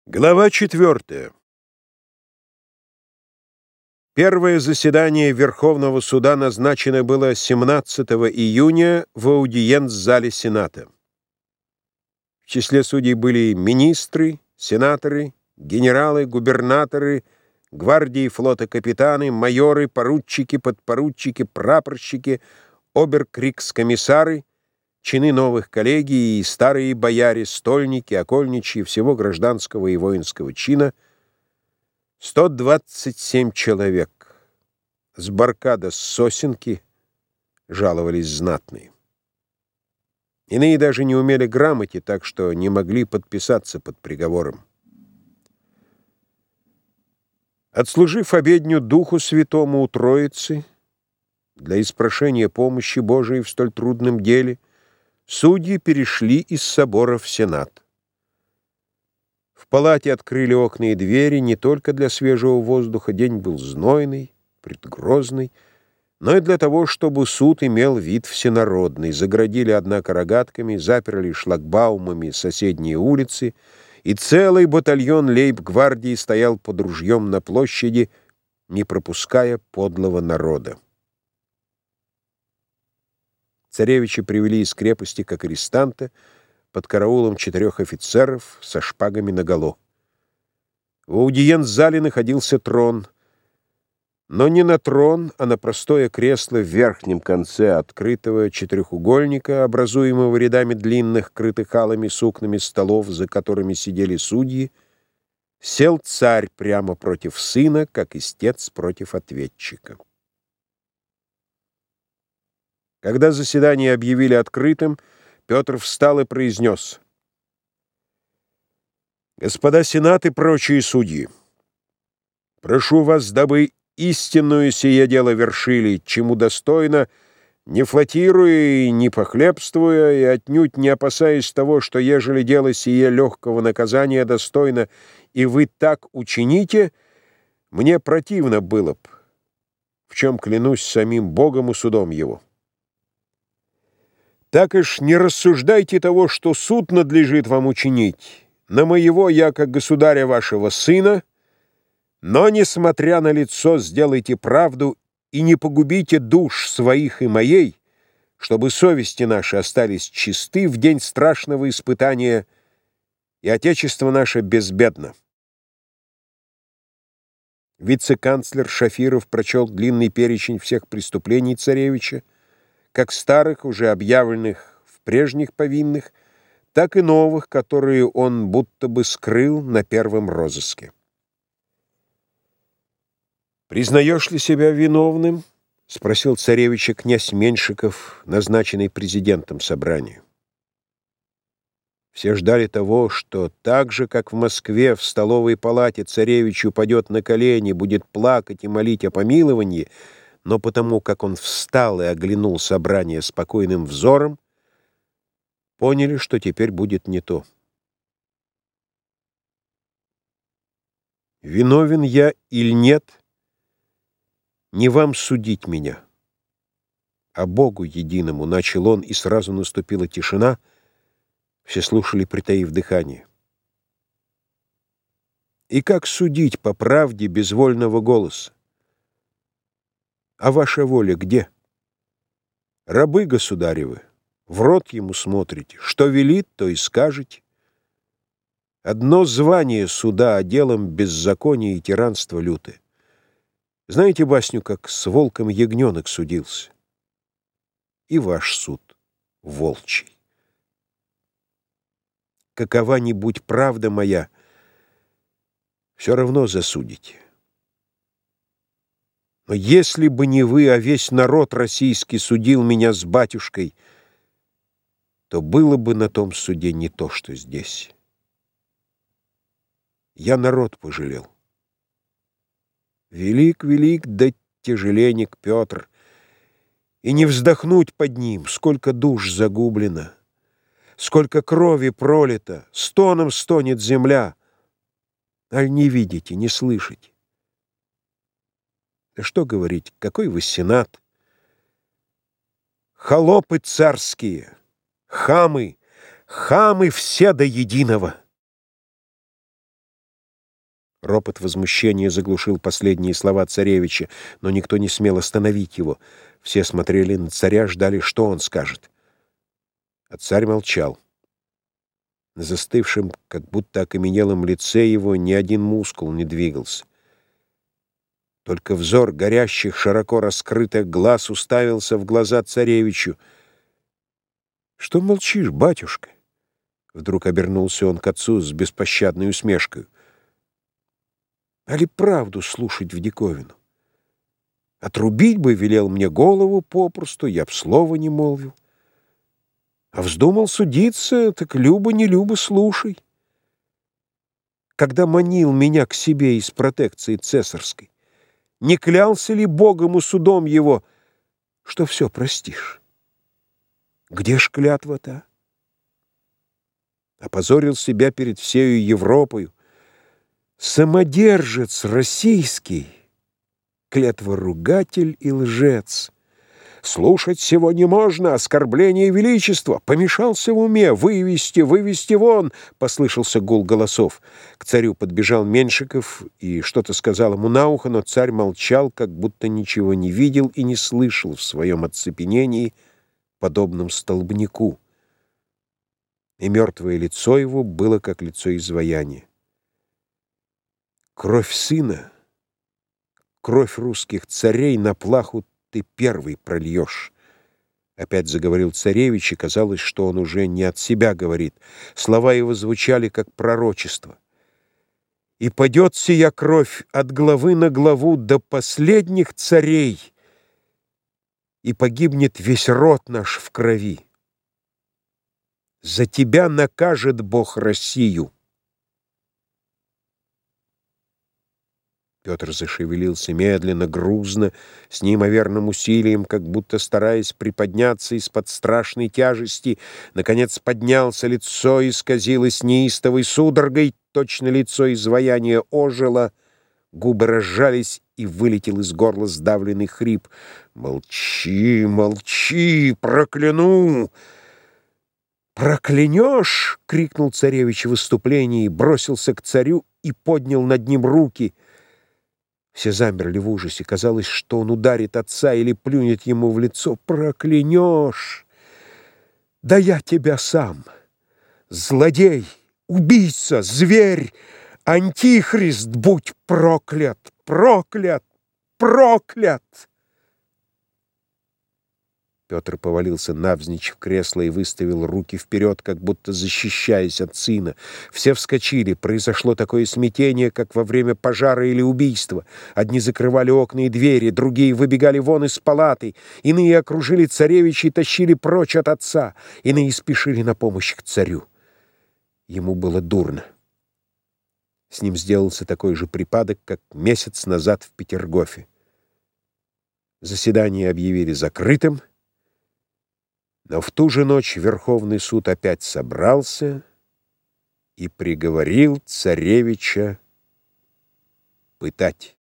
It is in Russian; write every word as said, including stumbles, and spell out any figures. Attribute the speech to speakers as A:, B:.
A: Глава четвертая. Первое заседание Верховного суда назначено было семнадцатого июня в аудиенц-зале Сената. В числе судей были министры, сенаторы, генералы, губернаторы, гвардии флота капитаны, майоры, поручики, подпоручики, прапорщики, обер-крикс-комиссары, чины новых коллегий и старые бояре, стольники, окольничьи, всего гражданского и воинского чина, сто двадцать семь человек. С Баркада, с Сосенки жаловались знатные. Иные даже не умели грамоте, так что не могли подписаться под приговором. Отслужив обедню Духу Святому у Троицы для испрошения помощи Божией в столь трудном деле, судьи перешли из собора в Сенат. В палате открыли окна и двери не только для свежего воздуха, день был знойный, предгрозный, но и для того, чтобы суд имел вид всенародный. Заградили, однако, рогатками, заперли шлагбаумами соседние улицы, и целый батальон лейб-гвардии стоял под ружьем на площади, не пропуская подлого народа. Царевича привели из крепости как арестанта под караулом четырех офицеров со шпагами наголо. В аудиенц-зале находился трон, но не на трон, а на простое кресло в верхнем конце открытого четырехугольника, образуемого рядами длинных, крытых алыми сукнами столов, за которыми сидели судьи, сел царь прямо против сына, как истец против ответчика. Когда заседание объявили открытым, Петр встал и произнес: «Господа сенат и прочие судьи, прошу вас, дабы истинную сие дело вершили, чему достойно, не флатируя и не похлебствуя, и отнюдь не опасаясь того, что ежели дело сие легкого наказания достойно, и вы так учините, мне противно было б, в чем клянусь самим Богом и судом его. Так уж не рассуждайте того, что суд надлежит вам учинить, на моего я, как государя вашего сына, но, несмотря на лицо, сделайте правду и не погубите душ своих и моей, чтобы совести наши остались чисты в день страшного испытания, и отечество наше безбедно». Вице-канцлер Шафиров прочел длинный перечень всех преступлений царевича, как старых, уже объявленных в прежних повинных, так и новых, которые он будто бы скрыл на первом розыске. «Признаешь ли себя виновным?» — спросил царевича князь Меньшиков, назначенный президентом собрания. Все ждали того, что так же, как в Москве в столовой палате царевич упадет на колени, будет плакать и молить о помиловании, но потому, как он встал и оглянул собрание спокойным взором, поняли, что теперь будет не то. «Виновен я или нет, не вам судить меня, а Богу единому», — начал он, и сразу наступила тишина, все слушали, притаив дыхание. «И как судить по правде без вольного голоса? А ваша воля где? Рабы государевы, в рот ему смотрите, что велит, то и скажете. Одно звание суда, а делом беззаконие и тиранство лютое. Знаете басню, как с волком ягненок судился? И ваш суд волчий. Какова ни будь правда моя, все равно засудите. Но если бы не вы, а весь народ российский судил меня с батюшкой, то было бы на том суде не то, что здесь. Я народ пожалел. Велик, велик, да тяжеленек Петр, и не вздохнуть под ним, сколько душ загублено, сколько крови пролито, стоном стонет земля. Аль не видите, не слышите? Да что говорить, какой вы сенат? Холопы царские, хамы, хамы все до единого. Ропот возмущения заглушил последние слова царевича, но никто не смел остановить его. Все смотрели на царя, ждали, что он скажет. А царь молчал. На застывшем, как будто окаменелом лице его ни один мускул не двигался. Только взор горящих, широко раскрытых глаз уставился в глаза царевичу. «Что молчишь, батюшка?» Вдруг обернулся он к отцу с беспощадной усмешкой. «Али правду слушать в диковину? Отрубить бы велел мне голову попросту, я б слова не молвил. А вздумал судиться, так любо не любо слушай. Когда манил меня к себе из протекции цесарской, не клялся ли Богом и судом его, что все простишь? Где ж клятва-то? Опозорил себя перед всею Европою. Самодержец российский, клятворугатель и лжец. Слушать сего не можно, оскорбление величества. Помешался в уме, вывести, вывести вон, послышался гул голосов. К царю подбежал Меньшиков и что-то сказал ему на ухо, но царь молчал, как будто ничего не видел и не слышал в своем оцепенении, подобном столбнику. И мертвое лицо его было, как лицо изваяния. Кровь сына, кровь русских царей на плаху ты первый прольешь. Опять заговорил царевич, и казалось, что он уже не от себя говорит. Слова его звучали, как пророчество. И падет сия кровь от главы на главу до последних царей, и погибнет весь род наш в крови. За тебя накажет Бог Россию. Петр зашевелился медленно, грузно, с неимоверным усилием, как будто стараясь приподняться из-под страшной тяжести. Наконец поднялся, лицо исказилось неистовой судорогой, точно лицо изваяния ожило, губы разжались, и вылетел из горла сдавленный хрип. «Молчи, молчи, прокляну!» «Проклянешь!» — крикнул царевич в выступлении, бросился к царю и поднял над ним руки. Все замерли в ужасе. Казалось, что он ударит отца или плюнет ему в лицо. «Проклянешь! Да я тебя сам! Злодей, убийца, зверь, антихрист, будь проклят! Проклят! Проклят!» Петр повалился навзничь в кресло и выставил руки вперед, как будто защищаясь от сына. Все вскочили. Произошло такое смятение, как во время пожара или убийства. Одни закрывали окна и двери, другие выбегали вон из палаты, иные окружили царевича и тащили прочь от отца, иные спешили на помощь к царю. Ему было дурно. С ним сделался такой же припадок, как месяц назад в Петергофе. Заседание объявили закрытым. Но в ту же ночь Верховный суд опять собрался и приговорил царевича пытать.